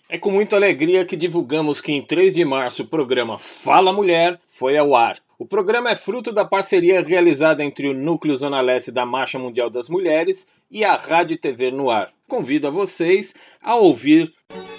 É com muita alegria que divulgamos que em 3 de março o programa Fala Mulher foi ao ar. O programa é fruto da parceria realizada entre o Núcleo Zona Leste da Marcha Mundial das Mulheres e a Rádio e TV no Ar. Convido a vocês a ouvir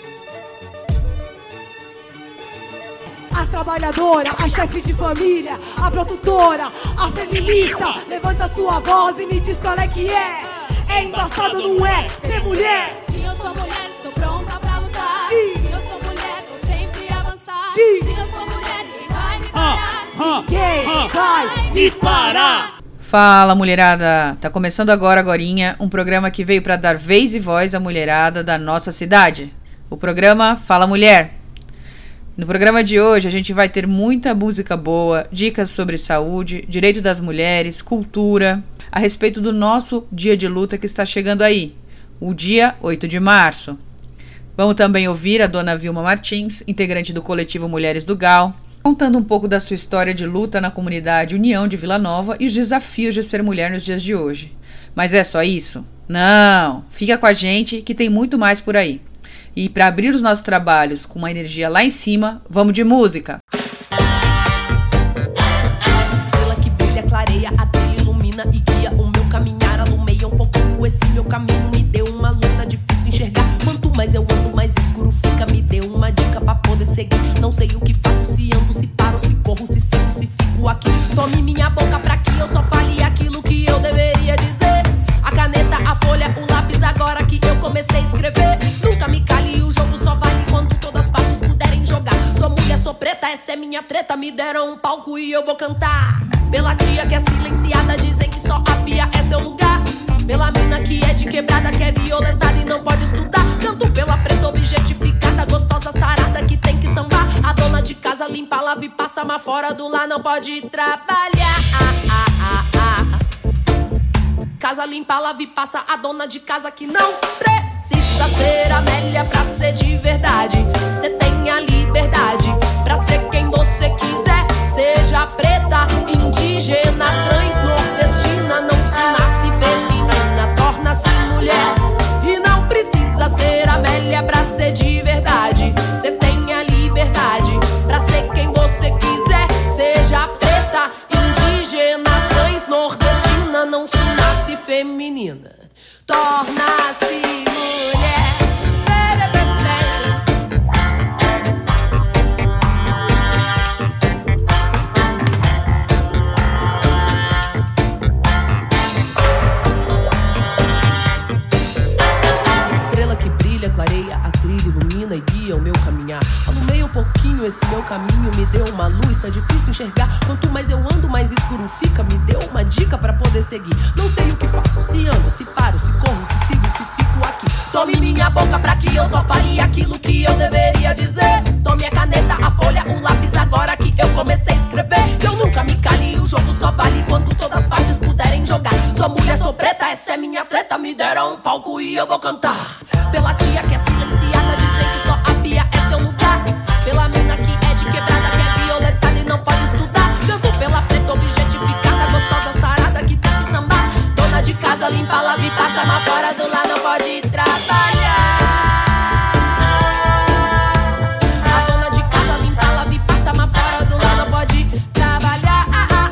a trabalhadora, a chefe de família, a produtora, a feminista. Levanta sua voz e me diz qual é que é. É embaçado, não é? Ser mulher. Se eu sou mulher, estou pronta pra lutar. Sim. Se eu sou mulher, vou sempre avançar. Sim. Se eu sou mulher, ninguém vai me parar. Ninguém vai me parar. Fala, mulherada! Tá começando agorinha, um programa que veio para dar vez e voz à mulherada da nossa cidade. O programa Fala Mulher. No programa de hoje a gente vai ter muita música boa, dicas sobre saúde, direito das mulheres, cultura, a respeito do nosso dia de luta que está chegando aí, o dia 8 de março. Vamos também ouvir a dona Vilma Martins, integrante do coletivo Mulheres do GAL, contando um pouco da sua história de luta na comunidade União de Vila Nova e os desafios de ser mulher nos dias de hoje. Mas é só isso? Não! Fica com a gente que tem muito mais por aí. E para abrir os nossos trabalhos com uma energia lá em cima, vamos de música! Estrela que brilha, clareia, a trilha ilumina e guia o meu caminhar, alumeia um pouquinho esse meu caminho, me deu uma luz, tá difícil enxergar, quanto mais eu ando, mais escuro fica, me deu uma dica pra poder seguir, não sei o que faço, se ando, se paro, se corro, se sigo, se fico aqui, tome minha boca pra que eu só fale aquilo que eu deveria dizer, a caneta, a folha, o lápis, agora que eu comecei a escrever, nunca me cale, o jogo só vale quando todas as partes puderem jogar, sou mulher, sou preta, essa é minha treta, me deram um palco e eu vou cantar, pela tia que é silenciada, dizem que só a pia é seu lugar, pela mina que é de quebrada, que é violentada e não pode estudar, canto pela preta objetificada, gostosa, sarada, que tem que sambar, a dona de casa limpa, lava e passa, mas fora do lar não pode trabalhar, casa limpa, lava e passa, a dona de casa que não precisa ser Amélia pra ser de verdade. Cê tem a liberdade pra ser quem você quiser. Seja preta, indígena, trans, nordestina, não se nasce feminina, torna-se mulher. E não precisa ser Amélia pra ser de verdade. Cê tem a liberdade pra ser quem você quiser. Seja preta, indígena, trans, nordestina, não se nasce feminina, torna-se mulher. Estrela que brilha, clareia a trilha, ilumina e guia o meu caminhar. Alumei um pouquinho esse meu caminho, me deu uma luz, tá difícil enxergar. Quanto mais eu ando, mais escuro fica, me deu uma dica pra poder seguir. Não sei o que faço, se ando, se paro, se corro, se sigo, se fico aqui. Tome minha boca pra que eu só fale aquilo que eu deveria dizer. Tome a caneta, a folha, o lápis, agora que eu comecei a escrever. Eu nunca me cale, o jogo só vale quando todas as partes puderem jogar. Sou mulher, sou preta, essa é minha treta, me deram um palco e eu vou cantar. Pela tia que é silenciada, dizem que só a pia é seu lugar. Pela mina que é de quebrada, que é violentada e não pode estudar. Canto pela preta objetificada, gostosa, sarada, que tem que sambar. Dona de casa limpa, lava e passa, mas fora do lar não pode trabalhar. A dona de casa limpa, lava e passa, mas fora do lar não pode trabalhar.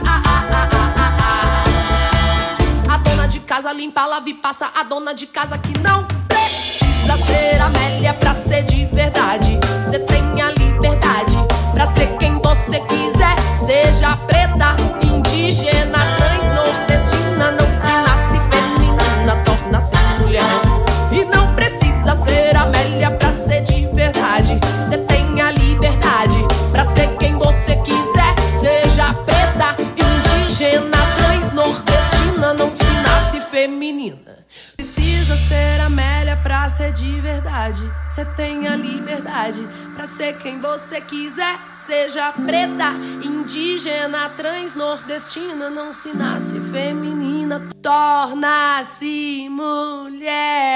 A dona de casa limpa, lava e passa, a dona de casa que não precisa ser Amélia pra ser de verdade. Cê tem a liberdade pra ser quem você quiser. Seja preta, indígena, trans, nordestina, não se nasce feminina, torna-se mulher. E não precisa ser Amélia pra ser de verdade. Cê tem a liberdade pra ser quem você quiser. Seja preta, indígena, trans, nordestina, não se nasce feminina. Precisa ser Amélia pra ser de verdade. Cê tem a liberdade pra ser quem você quiser. Seja preta, indígena, trans, nordestina, não se nasce feminina, torna-se mulher.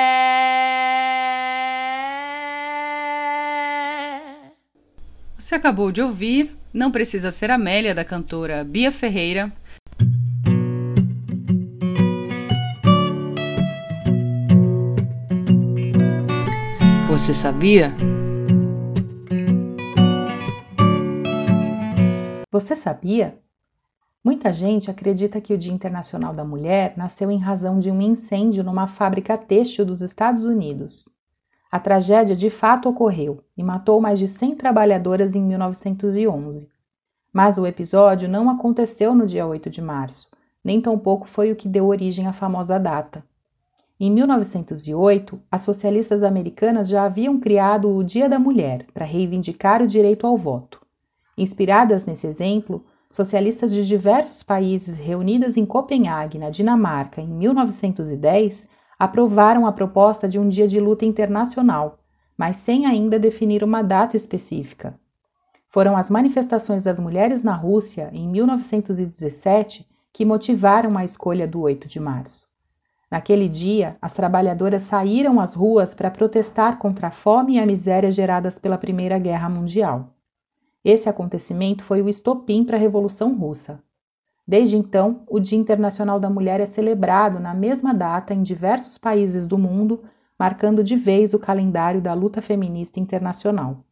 Você acabou de ouvir Não Precisa Ser Amélia, da cantora Bia Ferreira. Você sabia? Você sabia? Muita gente acredita que o Dia Internacional da Mulher nasceu em razão de um incêndio numa fábrica têxtil dos Estados Unidos. A tragédia de fato ocorreu e matou mais de 100 trabalhadoras em 1911. Mas o episódio não aconteceu no dia 8 de março, nem tampouco foi o que deu origem à famosa data. Em 1908, as socialistas americanas já haviam criado o Dia da Mulher para reivindicar o direito ao voto. Inspiradas nesse exemplo, socialistas de diversos países reunidas em Copenhague, na Dinamarca, em 1910, aprovaram a proposta de um dia de luta internacional, mas sem ainda definir uma data específica. Foram as manifestações das mulheres na Rússia, em 1917, que motivaram a escolha do 8 de março. Naquele dia, as trabalhadoras saíram às ruas para protestar contra a fome e a miséria geradas pela Primeira Guerra Mundial. Esse acontecimento foi o estopim para a Revolução Russa. Desde então, o Dia Internacional da Mulher é celebrado na mesma data em diversos países do mundo, marcando de vez o calendário da luta feminista internacional.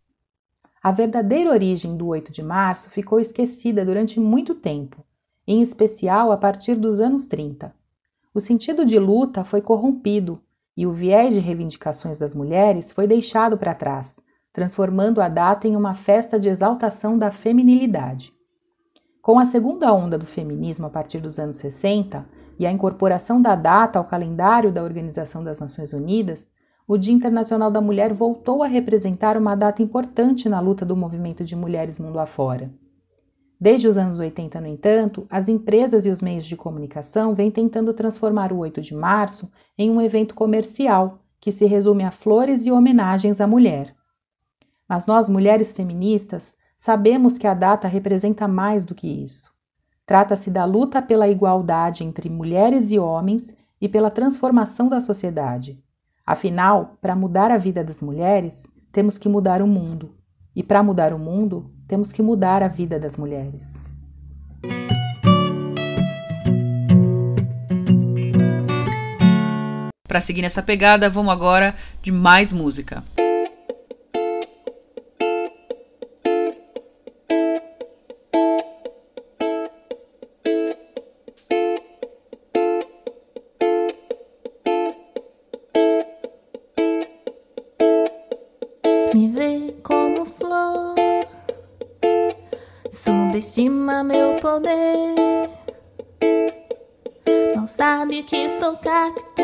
A verdadeira origem do 8 de março ficou esquecida durante muito tempo, em especial a partir dos anos 30. O sentido de luta foi corrompido e o viés de reivindicações das mulheres foi deixado para trás, transformando a data em uma festa de exaltação da feminilidade. Com a segunda onda do feminismo a partir dos anos 60 e a incorporação da data ao calendário da Organização das Nações Unidas, o Dia Internacional da Mulher voltou a representar uma data importante na luta do movimento de mulheres mundo afora. Desde os anos 80, no entanto, as empresas e os meios de comunicação vêm tentando transformar o 8 de março em um evento comercial que se resume a flores e homenagens à mulher. Mas nós, mulheres feministas, sabemos que a data representa mais do que isso. Trata-se da luta pela igualdade entre mulheres e homens e pela transformação da sociedade. Afinal, para mudar a vida das mulheres, temos que mudar o mundo. E para mudar o mundo, temos que mudar a vida das mulheres. Para seguir nessa pegada, vamos agora de mais música. Me vê como flor, subestima meu poder. Não sabe que sou cacto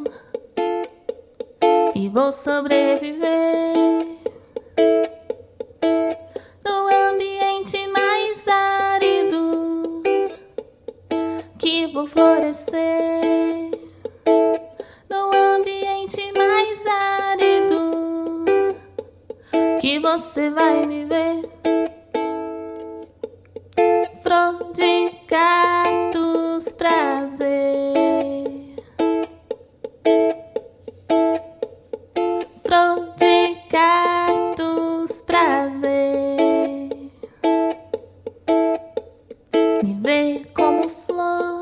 e vou sobreviver no ambiente mais árido, que vou florescer no ambiente mais árido, que você vai me ver. Flor de cactus, prazer. Flor de cactus, prazer. Me vê como flor,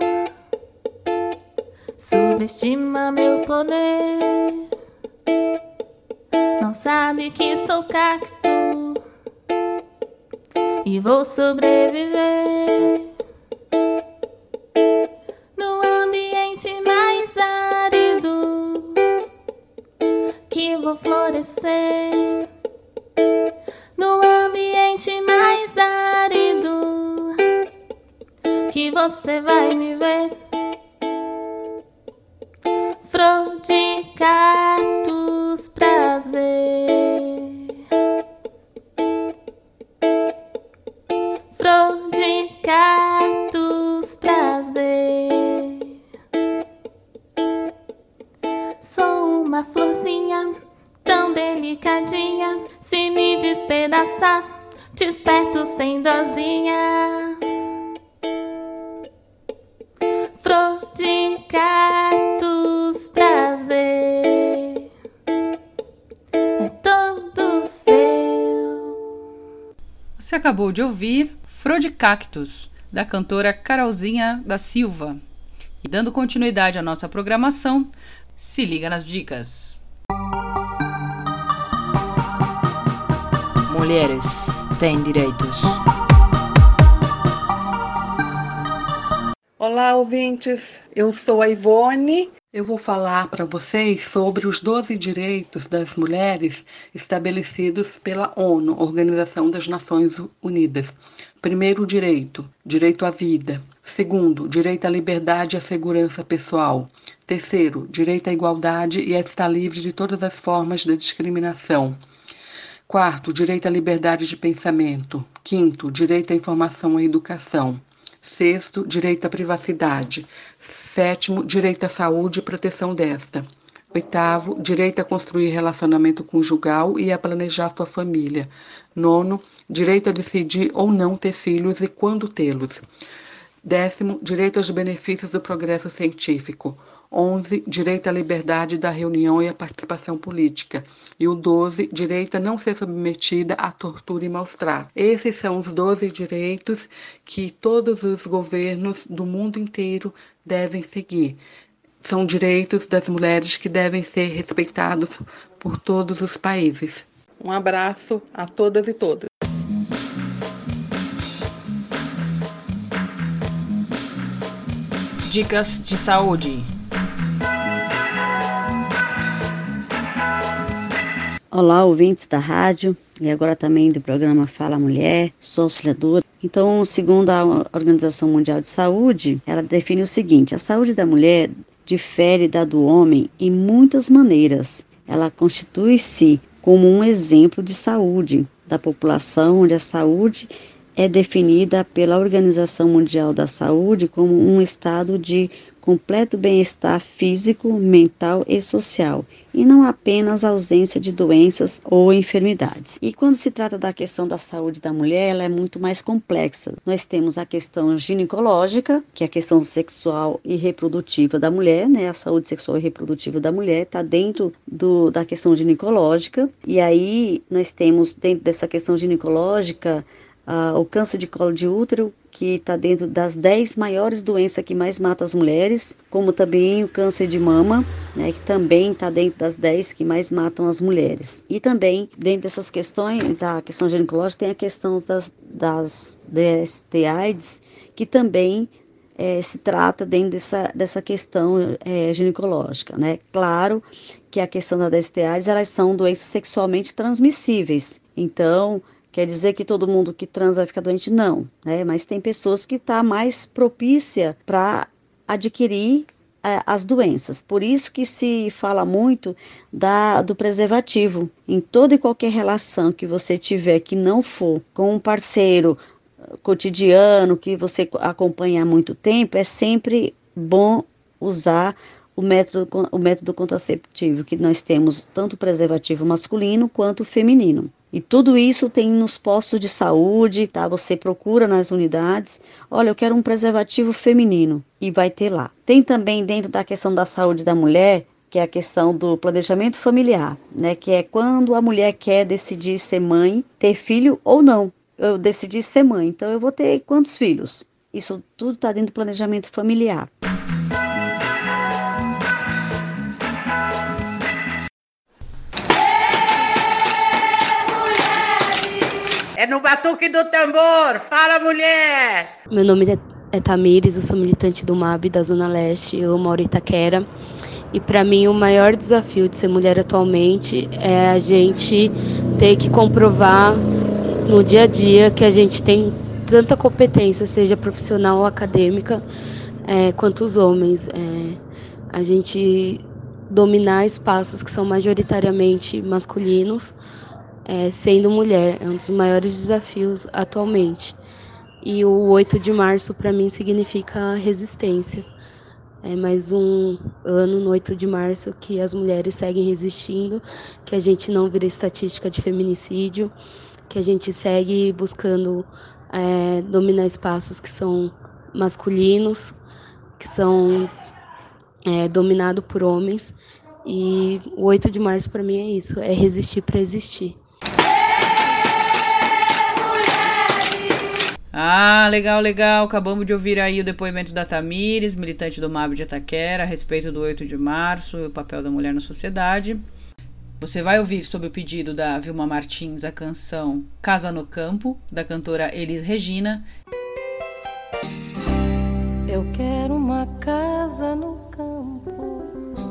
subestima meu poder. Não sabe que sou cacto e vou sobreviver no ambiente mais árido, que vou florescer no ambiente mais árido, que você vai me ver. Flor de cactus, prazer. Flor de cactus, prazer. Sou uma florzinha tão delicadinha, se me despedaçar, desperto sem dozinha. Flor de cactus, prazer. É todo seu. Você acabou de ouvir Flor de Cactus, da cantora Carolzinha da Silva. E dando continuidade à nossa programação, se liga nas dicas. Mulheres têm direitos. Olá, ouvintes. Eu sou a Ivone. Eu vou falar para vocês sobre os 12 direitos das mulheres estabelecidos pela ONU, Organização das Nações Unidas. Primeiro direito, direito à vida. Segundo, direito à liberdade e à segurança pessoal. Terceiro, direito à igualdade e a estar livre de todas as formas de discriminação. Quarto, direito à liberdade de pensamento. Quinto, direito à informação e educação. Sexto, direito à privacidade. Sétimo, direito à saúde e proteção desta. Oitavo, direito a construir relacionamento conjugal e a planejar sua família. Nono, direito a decidir ou não ter filhos e quando tê-los. 10º, direito aos benefícios do progresso científico. 11, direito à liberdade da reunião e à participação política. E o 12, direito a não ser submetida à tortura e maus tratos. Esses são os 12 direitos que todos os governos do mundo inteiro devem seguir. São direitos das mulheres que devem ser respeitados por todos os países. Um abraço a todas e todos. Dicas de saúde. Olá, ouvintes da rádio e agora também do programa Fala Mulher, sou auxiliadora. Então, segundo a Organização Mundial de Saúde, ela define o seguinte: a saúde da mulher difere da do homem em muitas maneiras. Ela constitui-se como um exemplo de saúde da população, onde a saúde é definida pela Organização Mundial da Saúde como um estado de completo bem-estar físico, mental e social, e não apenas ausência de doenças ou enfermidades. E quando se trata da questão da saúde da mulher, ela é muito mais complexa. Nós temos a questão ginecológica, que é a questão sexual e reprodutiva da mulher, né? A saúde sexual e reprodutiva da mulher está dentro da questão ginecológica, e aí nós temos dentro dessa questão ginecológica o câncer de colo de útero, que está dentro das 10 maiores doenças que mais matam as mulheres, como também o câncer de mama, né, que também está dentro das 10 que mais matam as mulheres. E também, dentro dessas questões, da questão ginecológica, tem a questão das DST/AIDS, que também se trata dentro dessa questão ginecológica, né? Claro que a questão da DST/AIDS, elas são doenças sexualmente transmissíveis, então quer dizer que todo mundo que transa vai ficar doente? Não, né? Mas tem pessoas que estão mais propícia para adquirir as doenças. Por isso que se fala muito do preservativo. Em toda e qualquer relação que você tiver que não for com um parceiro cotidiano, que você acompanha há muito tempo, é sempre bom usar o método contraceptivo, que nós temos tanto o preservativo masculino quanto o feminino. E tudo isso tem nos postos de saúde, tá? Você procura nas unidades, olha, eu quero um preservativo feminino, e vai ter lá. Tem também dentro da questão da saúde da mulher, que é a questão do planejamento familiar, né? Que é quando a mulher quer decidir ser mãe, ter filho ou não. Eu decidi ser mãe, então eu vou ter quantos filhos? Isso tudo está dentro do planejamento familiar. É no batuque do tambor! Fala, mulher! Meu nome é Tamires, eu sou militante do MAB da Zona Leste, eu moro em Itaquera. E para mim o maior desafio de ser mulher atualmente é a gente ter que comprovar no dia a dia que a gente tem tanta competência, seja profissional ou acadêmica, quanto os homens. A gente dominar espaços que são majoritariamente masculinos, sendo mulher, é um dos maiores desafios atualmente. E o 8 de março para mim significa resistência. É mais um ano no 8 de março que as mulheres seguem resistindo, que a gente não vira estatística de feminicídio, que a gente segue buscando dominar espaços que são masculinos, que são dominados por homens. E o 8 de março para mim é isso, é resistir para existir. Ah, legal, legal. Acabamos de ouvir aí o depoimento da Tamires, militante do MAB de Itaquera, a respeito do 8 de março e o papel da mulher na sociedade. Você vai ouvir sob o pedido da Vilma Martins a canção Casa no Campo, da cantora Elis Regina. Eu quero uma casa no campo,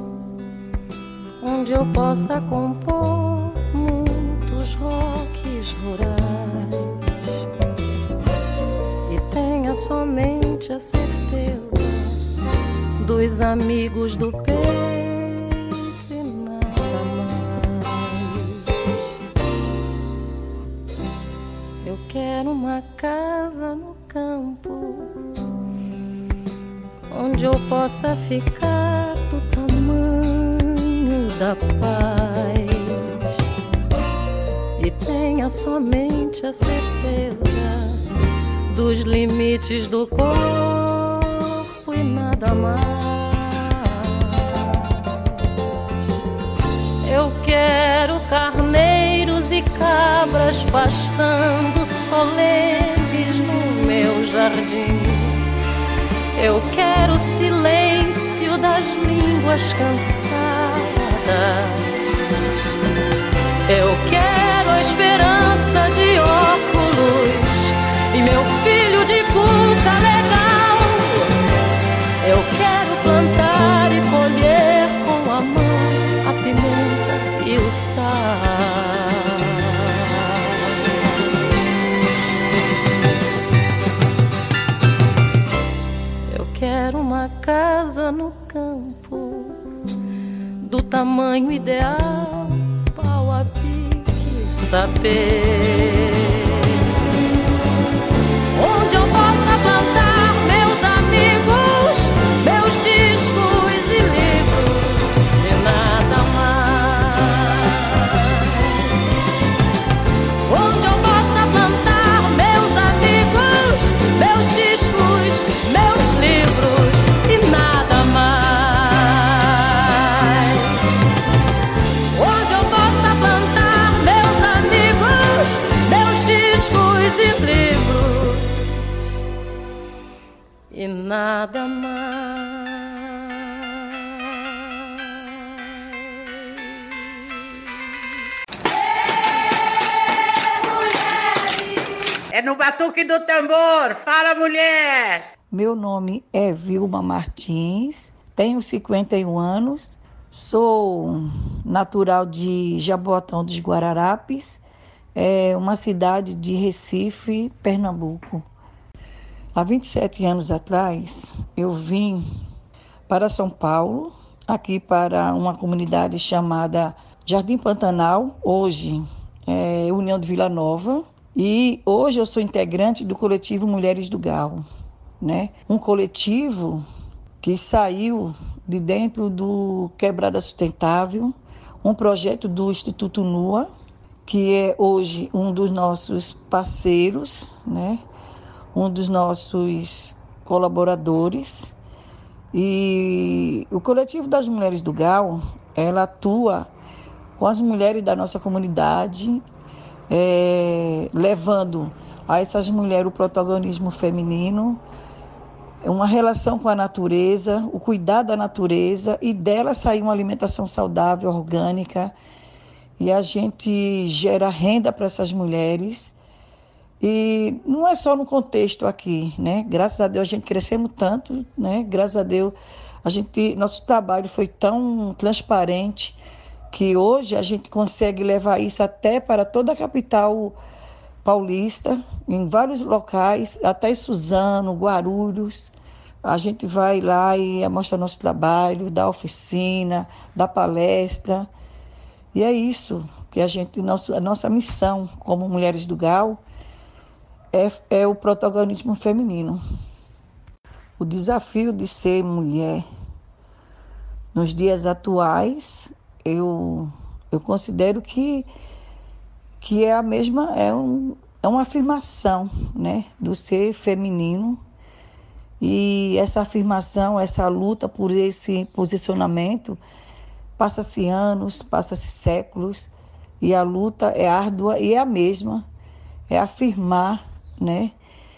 onde eu possa compor muitos rocks rurais e tenha somente a certeza dos amigos do peito e nada mais. Eu quero uma casa no campo, onde eu possa ficar do tamanho da paz e tenha somente a certeza dos limites do corpo e nada mais. Eu quero carneiros e cabras pastando solenes no meu jardim. Eu quero o silêncio das línguas cansadas. Eu quero a esperança de óculos e meu filho de cuca legal. Eu quero plantar e colher com a mão a pimenta e o sal. Quero uma casa no campo, do tamanho ideal, pau a pique, saber, onde eu possa plantar meus amigos, meus discos e livros e nada mais. Onde eu possa plantar meus amigos, meus discos, meus livros e nada mais. Onde eu possa plantar meus amigos, meus discos e livros e nada mais. É no batuque do tambor. Fala, mulher! Meu nome é Vilma Martins, tenho 51 anos, sou natural de Jaboatão dos Guararapes, uma cidade de Recife, Pernambuco. Há 27 anos atrás, eu vim para São Paulo, aqui para uma comunidade chamada Jardim Pantanal, hoje é União de Vila Nova, e hoje eu sou integrante do coletivo Mulheres do Gal. Né? Um coletivo que saiu de dentro do Quebrada Sustentável, um projeto do Instituto NUA, que é hoje um dos nossos parceiros, né? Um dos nossos colaboradores. E o coletivo das Mulheres do Gal, ela atua com as mulheres da nossa comunidade, levando a essas mulheres o protagonismo feminino, uma relação com a natureza, o cuidar da natureza e dela sair uma alimentação saudável, orgânica. E a gente gera renda para essas mulheres. E não é só no contexto aqui, né? Graças a Deus a gente crescemos tanto, né? Graças a Deus nosso trabalho foi tão transparente que hoje a gente consegue levar isso até para toda a capital paulista, em vários locais, até em Suzano, Guarulhos. A gente vai lá e mostra nosso trabalho, dá oficina, dá palestra. E é isso que a nossa missão como Mulheres do Gal é o protagonismo feminino. O desafio de ser mulher nos dias atuais, eu considero que é a mesma, é uma afirmação, né, do ser feminino. E essa afirmação, essa luta por esse posicionamento, passa-se anos, passa-se séculos, e a luta é árdua e é a mesma, é afirmar, né,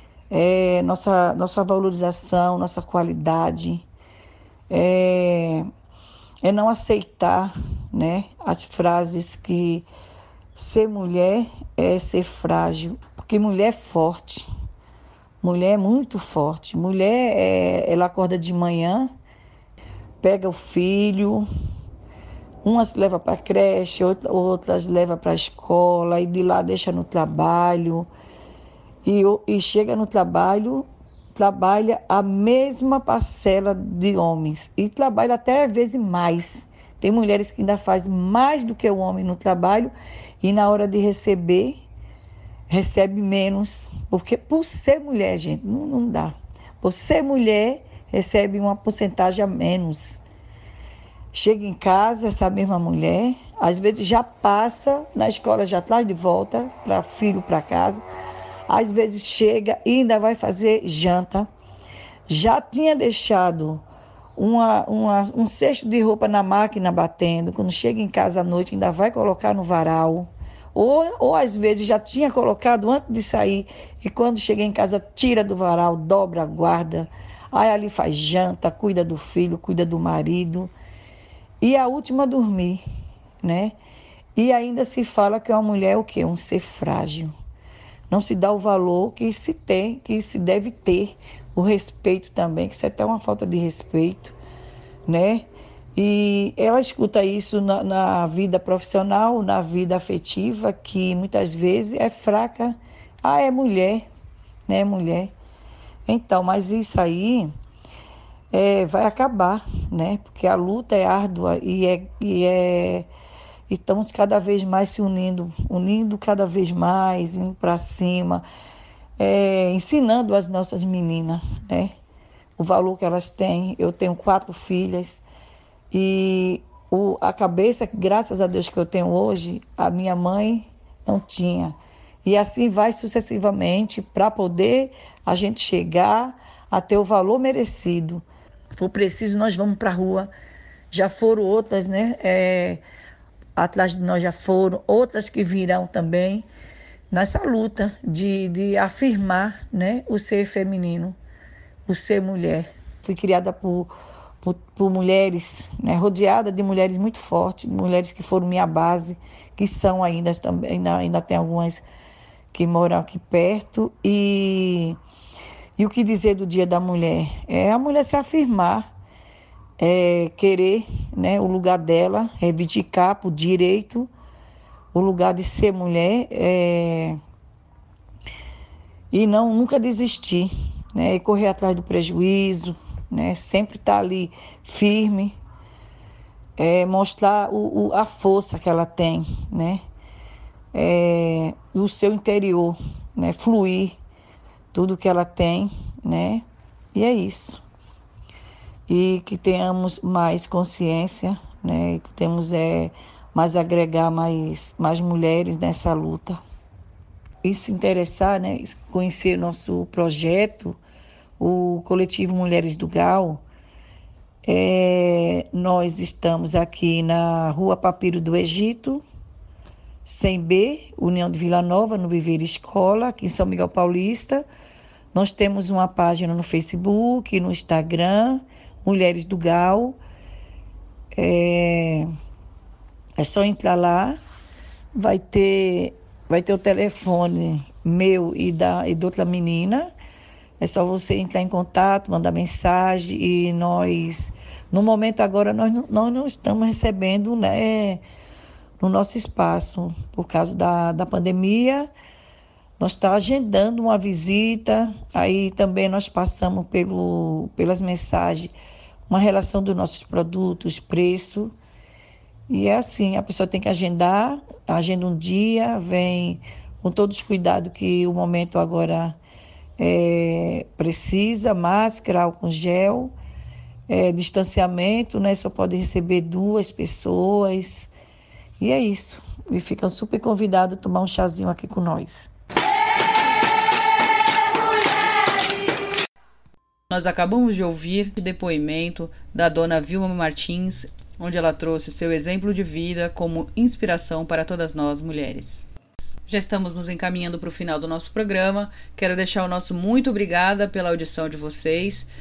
nossa valorização, nossa qualidade, é não aceitar, né, as frases que ser mulher é ser frágil, porque mulher é forte, Mulher é muito forte. Mulher, ela acorda de manhã, pega o filho, umas leva para a creche, outras leva para a escola, e de lá deixa no trabalho. E chega no trabalho, trabalha a mesma parcela de homens. E trabalha até às vezes mais. Tem mulheres que ainda fazem mais do que o homem no trabalho e na hora de receber, recebe menos. Porque por ser mulher, gente, não dá. Por ser mulher, recebe uma porcentagem a menos. Chega em casa, essa mesma mulher, às vezes já passa na escola, já traz de volta para filho para casa. Às vezes chega e ainda vai fazer janta. Já tinha deixado um cesto de roupa na máquina batendo. Quando chega em casa à noite, ainda vai colocar no varal. Ou às vezes já tinha colocado antes de sair. E quando chega em casa, tira do varal, dobra, guarda. Aí ali faz janta, cuida do filho, cuida do marido. E a última a dormir, né? E ainda se fala que uma mulher é o quê? Um ser frágil. Não se dá o valor que se tem, que se deve ter. O respeito também, que isso é até uma falta de respeito, né? E ela escuta isso na vida profissional, na vida afetiva, que muitas vezes é fraca. Ah, é mulher, né? É mulher. Então, mas isso aí vai acabar, né? Porque a luta é árdua e estamos cada vez mais se unindo cada vez mais, indo para cima, ensinando as nossas meninas, né? O valor que elas têm. Eu tenho 4 filhas e a cabeça, graças a Deus, que eu tenho hoje, a minha mãe não tinha. E assim vai sucessivamente para poder a gente chegar a ter o valor merecido. Se for preciso, nós vamos para a rua. Já foram outras, né? Atrás de nós já foram, outras que virão também, nessa luta de afirmar, né, o ser feminino, o ser mulher. Fui criada por mulheres, né, rodeada de mulheres muito fortes, mulheres que foram minha base, que são ainda tem algumas que moram aqui perto. E o que dizer do Dia da Mulher? É a mulher se afirmar, querer, né, o lugar dela, reivindicar por direito o lugar de ser mulher, e nunca desistir, né, e correr atrás do prejuízo, né, sempre estar ali firme, mostrar a força que ela tem, né, o seu interior, né, fluir tudo que ela tem, né, e é isso. E que tenhamos mais consciência, né? Que temos mais agregar mais mulheres nessa luta. E se interessar, né? Conhecer nosso projeto, o Coletivo Mulheres do GAL. Nós estamos aqui na Rua Papiro do Egito, 100B, União de Vila Nova, no Viveiro Escola, aqui em São Miguel Paulista. Nós temos uma página no Facebook, no Instagram, Mulheres do GAL. É só entrar lá, vai ter o telefone meu e da outra menina. É só você entrar em contato, mandar mensagem, e nós, no momento agora, nós não estamos recebendo, né, no nosso espaço, por causa da pandemia. Nós estamos agendando uma visita, aí também nós passamos pelas mensagens uma relação dos nossos produtos, preço. E é assim, a pessoa tem que agenda um dia, vem com todos os cuidados que o momento agora precisa, máscara, álcool gel, distanciamento, né? Só pode receber 2 pessoas. E é isso. E ficam super convidados a tomar um chazinho aqui com nós. Nós acabamos de ouvir o depoimento da dona Vilma Martins, onde ela trouxe o seu exemplo de vida como inspiração para todas nós mulheres. Já estamos nos encaminhando para o final do nosso programa. Quero deixar o nosso muito obrigada pela audição de vocês.